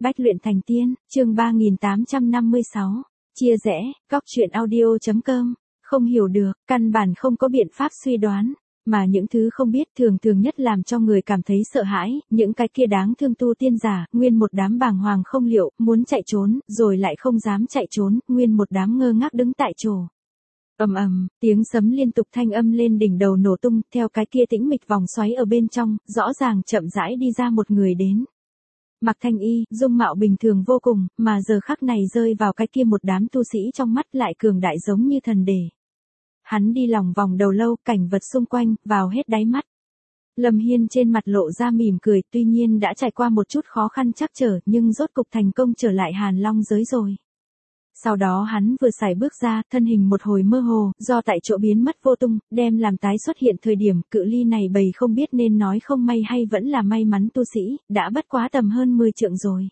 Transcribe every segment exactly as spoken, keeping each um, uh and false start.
Bách luyện thành tiên, chương ba nghìn tám trăm năm mươi sáu. Chia rẽ, góc truyện audio chấm com. Không hiểu được, căn bản không có biện pháp suy đoán. Mà những thứ không biết thường thường nhất làm cho người cảm thấy sợ hãi, những cái kia đáng thương tu tiên giả, nguyên một đám bàng hoàng không liệu, muốn chạy trốn, rồi lại không dám chạy trốn, nguyên một đám ngơ ngác đứng tại chỗ. Ầm ầm, tiếng sấm liên tục thanh âm lên đỉnh đầu nổ tung, theo cái kia tĩnh mịch vòng xoáy ở bên trong, rõ ràng chậm rãi đi ra một người đến. Mặc thanh y, dung mạo bình thường vô cùng, mà giờ khắc này rơi vào cái kia một đám tu sĩ trong mắt lại cường đại giống như thần đề. Hắn đi lòng vòng đầu lâu, cảnh vật xung quanh, vào hết đáy mắt. Lâm Hiên trên mặt lộ ra mỉm cười, tuy nhiên đã trải qua một chút khó khăn trắc trở, nhưng rốt cục thành công trở lại Hàn Long giới rồi. Sau đó hắn vừa sải bước ra, thân hình một hồi mơ hồ, do tại chỗ biến mất vô tung, đem làm tái xuất hiện thời điểm, cự ly này bầy không biết nên nói không may hay vẫn là may mắn tu sĩ, đã bất quá tầm hơn mười trượng rồi.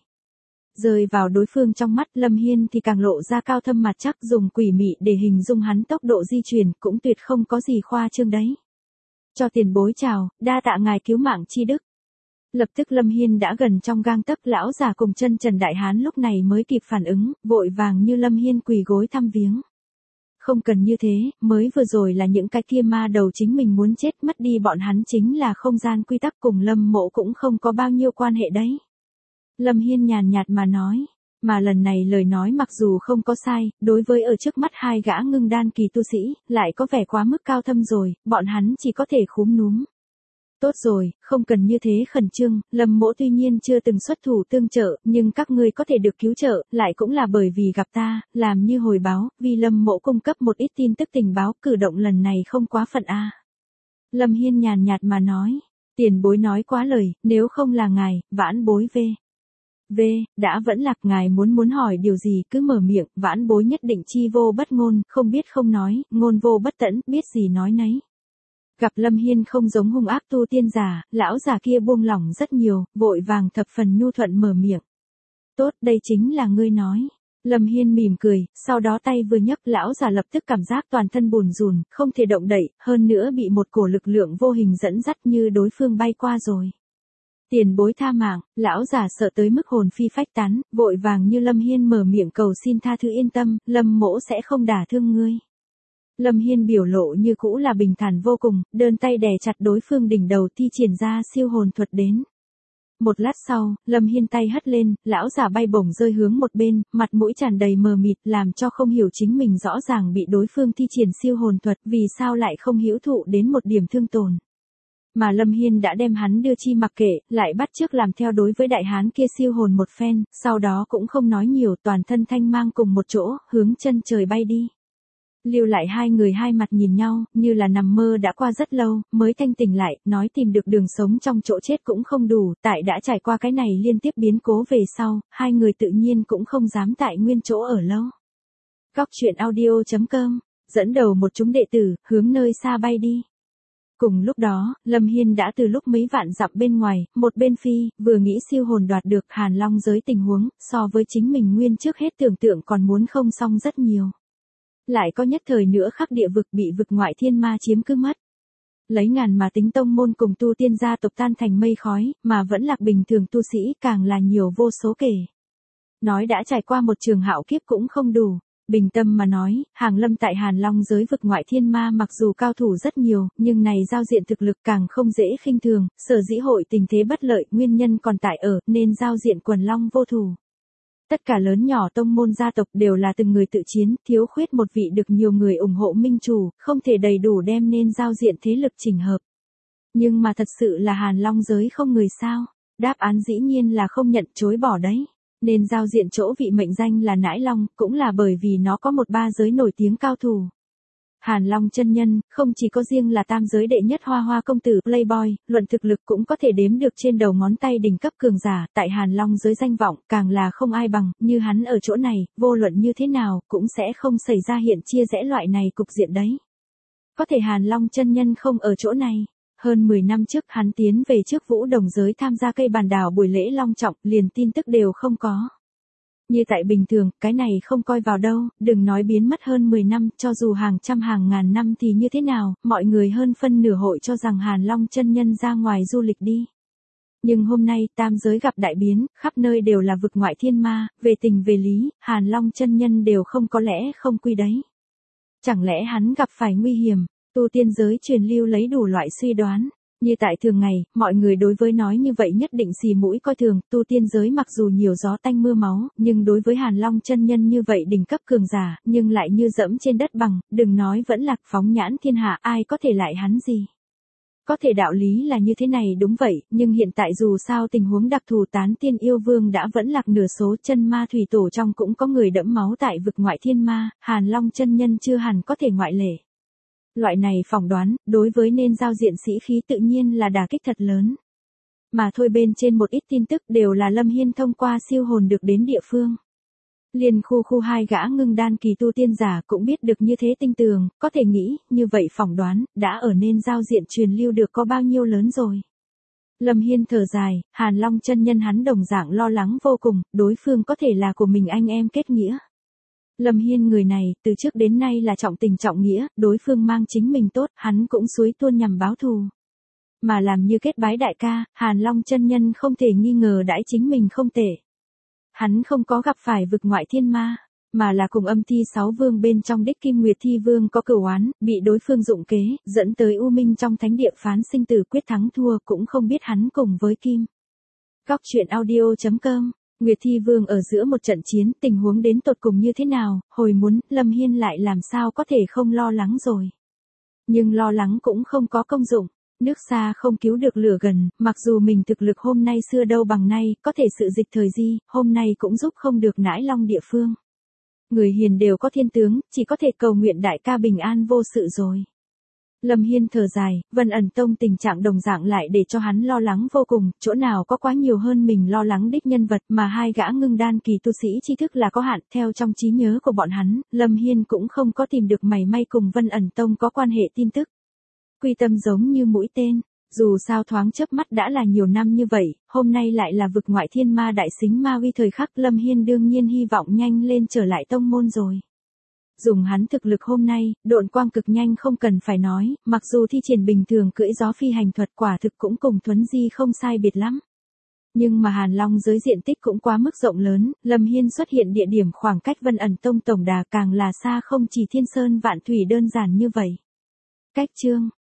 Rơi vào đối phương trong mắt Lâm Hiên thì càng lộ ra cao thâm mặt chắc, dùng quỷ mị để hình dung hắn tốc độ di chuyển, cũng tuyệt không có gì khoa trương đấy. Cho tiền bối chào, đa tạ ngài cứu mạng chi đức. Lập tức Lâm Hiên đã gần trong gang tấc, lão già cùng chân trần đại hán lúc này mới kịp phản ứng, vội vàng như Lâm Hiên quỳ gối thăm viếng. Không cần như thế, mới vừa rồi là những cái kia ma đầu chính mình muốn chết, mất đi bọn hắn chính là không gian quy tắc, cùng Lâm Mộ cũng không có bao nhiêu quan hệ đấy. Lâm Hiên nhàn nhạt mà nói, mà lần này lời nói mặc dù không có sai, đối với ở trước mắt hai gã ngưng đan kỳ tu sĩ, lại có vẻ quá mức cao thâm rồi, bọn hắn chỉ có thể khúm núm. Tốt rồi, không cần như thế khẩn trương, Lâm Mỗ tuy nhiên chưa từng xuất thủ tương trợ, nhưng các ngươi có thể được cứu trợ, lại cũng là bởi vì gặp ta, làm như hồi báo, vì Lâm Mỗ cung cấp một ít tin tức tình báo, cử động lần này không quá phận a. À. Lâm Hiên nhàn nhạt mà nói, tiền bối nói quá lời, nếu không là ngài, vãn bối về. V, đã vẫn lạc, ngài muốn muốn hỏi điều gì cứ mở miệng, vãn bối nhất định chi vô bất ngôn, không biết không nói, ngôn vô bất tẫn, biết gì nói nấy. Gặp Lâm Hiên không giống hung ác tu tiên giả, lão già kia buông lỏng rất nhiều, vội vàng thập phần nhu thuận mở miệng. Tốt, đây chính là ngươi nói. Lâm Hiên mỉm cười, sau đó tay vừa nhấc, lão già lập tức cảm giác toàn thân bùn rùn, không thể động đậy, hơn nữa bị một cổ lực lượng vô hình dẫn dắt như đối phương bay qua rồi. Tiền bối tha mạng, lão già sợ tới mức hồn phi phách tán, vội vàng như Lâm Hiên mở miệng cầu xin tha thứ, yên tâm, Lâm Mỗ sẽ không đả thương ngươi. Lâm Hiên biểu lộ như cũ là bình thản vô cùng, đơn tay đè chặt đối phương đỉnh đầu, thi triển ra siêu hồn thuật đến. Một lát sau, Lâm Hiên tay hất lên, lão già bay bổng rơi hướng một bên, mặt mũi tràn đầy mờ mịt, làm cho không hiểu chính mình rõ ràng bị đối phương thi triển siêu hồn thuật, vì sao lại không hữu thụ đến một điểm thương tổn. Mà Lâm Hiên đã đem hắn đưa chi mặc kệ, lại bắt chước làm theo đối với đại hán kia siêu hồn một phen, sau đó cũng không nói nhiều, toàn thân thanh mang cùng một chỗ, hướng chân trời bay đi. Lưu lại hai người hai mặt nhìn nhau, như là nằm mơ đã qua rất lâu, mới thanh tỉnh lại, nói tìm được đường sống trong chỗ chết cũng không đủ, tại đã trải qua cái này liên tiếp biến cố về sau, hai người tự nhiên cũng không dám tại nguyên chỗ ở lâu. Góc truyện audio chấm com, dẫn đầu một chúng đệ tử, hướng nơi xa bay đi. Cùng lúc đó, Lâm Hiên đã từ lúc mấy vạn dặm bên ngoài, một bên phi, vừa nghĩ siêu hồn đoạt được Hàn Long giới tình huống, so với chính mình nguyên trước hết tưởng tượng còn muốn không xong rất nhiều. Lại có nhất thời nữa khắc địa vực bị vực ngoại thiên ma chiếm cứ mất. Lấy ngàn mà tính tông môn cùng tu tiên gia tộc tan thành mây khói, mà vẫn lạc bình thường tu sĩ càng là nhiều vô số kể. Nói đã trải qua một trường hạo kiếp cũng không đủ. Bình tâm mà nói, hàng lâm tại Hàn Long giới vực ngoại thiên ma mặc dù cao thủ rất nhiều, nhưng này giao diện thực lực càng không dễ khinh thường, sở dĩ hội tình thế bất lợi, nguyên nhân còn tại ở, nên giao diện quần long vô thủ. Tất cả lớn nhỏ tông môn gia tộc đều là từng người tự chiến, thiếu khuyết một vị được nhiều người ủng hộ minh chủ, không thể đầy đủ đem nên giao diện thế lực chỉnh hợp. Nhưng mà thật sự là Hàn Long giới không người sao? Đáp án dĩ nhiên là không nhận, chối bỏ đấy. Nên giao diện chỗ vị mệnh danh là Nãi Long, cũng là bởi vì nó có một ba giới nổi tiếng cao thủ. Hàn Long chân nhân, không chỉ có riêng là tam giới đệ nhất hoa hoa công tử Playboy, luận thực lực cũng có thể đếm được trên đầu ngón tay đỉnh cấp cường giả, tại Hàn Long giới danh vọng, càng là không ai bằng, như hắn ở chỗ này, vô luận như thế nào, cũng sẽ không xảy ra hiện chia rẽ loại này cục diện đấy. Có thể Hàn Long chân nhân không ở chỗ này. Hơn mười năm trước hắn tiến về trước Vũ Đồng giới tham gia cây bàn đảo buổi lễ long trọng, liền tin tức đều không có. Như tại bình thường, cái này không coi vào đâu, đừng nói biến mất hơn mười năm, cho dù hàng trăm hàng ngàn năm thì như thế nào, mọi người hơn phân nửa hội cho rằng Hàn Long chân nhân ra ngoài du lịch đi. Nhưng hôm nay tam giới gặp đại biến, khắp nơi đều là vực ngoại thiên ma, về tình về lý, Hàn Long chân nhân đều không có lẽ không quy đấy. Chẳng lẽ hắn gặp phải nguy hiểm, tu tiên giới truyền lưu lấy đủ loại suy đoán. Như tại thường ngày, mọi người đối với nói như vậy nhất định xì mũi coi thường, tu tiên giới mặc dù nhiều gió tanh mưa máu, nhưng đối với Hàn Long chân nhân như vậy đỉnh cấp cường giả, nhưng lại như dẫm trên đất bằng, đừng nói vẫn lạc phóng nhãn thiên hạ, ai có thể lại hắn gì. Có thể đạo lý là như thế này đúng vậy, nhưng hiện tại dù sao tình huống đặc thù tán tiên yêu vương đã vẫn lạc nửa số, chân ma thủy tổ trong cũng có người đẫm máu tại vực ngoại thiên ma, Hàn Long chân nhân chưa hẳn có thể ngoại lệ. Loại này phỏng đoán, đối với nên giao diện sĩ khí tự nhiên là đả kích thật lớn. Mà thôi bên trên một ít tin tức đều là Lâm Hiên thông qua siêu hồn được đến địa phương. Liền khu khu hai gã ngưng đan kỳ tu tiên giả cũng biết được như thế tinh tường, có thể nghĩ, như vậy phỏng đoán, đã ở nên giao diện truyền lưu được có bao nhiêu lớn rồi. Lâm Hiên thở dài, Hàn Long chân nhân hắn đồng dạng lo lắng vô cùng, đối phương có thể là của mình anh em kết nghĩa. Lâm Hiên người này, từ trước đến nay là trọng tình trọng nghĩa, đối phương mang chính mình tốt, hắn cũng suối tuôn nhằm báo thù. Mà làm như kết bái đại ca, Hàn Long chân nhân không thể nghi ngờ đãi chính mình không tệ. Hắn không có gặp phải vực ngoại thiên ma, mà là cùng âm thi sáu vương bên trong đích Kim Nguyệt Thi Vương có cửu oán, bị đối phương dụng kế, dẫn tới U Minh trong thánh địa phán sinh tử quyết thắng thua, cũng không biết hắn cùng với Kim. Góc truyện audio chấm com Nguyệt Thi Vương ở giữa một trận chiến, tình huống đến tột cùng như thế nào, hồi muốn, Lâm Hiên lại làm sao có thể không lo lắng rồi. Nhưng lo lắng cũng không có công dụng, nước xa không cứu được lửa gần, mặc dù mình thực lực hôm nay xưa đâu bằng nay, có thể sự dịch thời di, hôm nay cũng giúp không được nãi long địa phương. Người hiền đều có thiên tướng, chỉ có thể cầu nguyện đại ca bình an vô sự rồi. Lâm Hiên thở dài, Vân ẩn tông tình trạng đồng dạng lại để cho hắn lo lắng vô cùng, chỗ nào có quá nhiều hơn mình lo lắng đích nhân vật, mà hai gã ngưng đan kỳ tu sĩ tri thức là có hạn, theo trong trí nhớ của bọn hắn, Lâm Hiên cũng không có tìm được mảy may cùng Vân ẩn tông có quan hệ tin tức. Quy tâm giống như mũi tên, dù sao thoáng chớp mắt đã là nhiều năm như vậy, hôm nay lại là vực ngoại thiên ma đại xính ma uy thời khắc, Lâm Hiên đương nhiên hy vọng nhanh lên trở lại tông môn rồi. Dùng hắn thực lực hôm nay, độn quang cực nhanh không cần phải nói, mặc dù thi triển bình thường cưỡi gió phi hành thuật quả thực cũng cùng Thuấn Di không sai biệt lắm. Nhưng mà Hàn Long giới diện tích cũng quá mức rộng lớn, Lâm Hiên xuất hiện địa điểm khoảng cách Vân ẩn tông tổng đà càng là xa, không chỉ thiên sơn vạn thủy đơn giản như vậy. Cách chương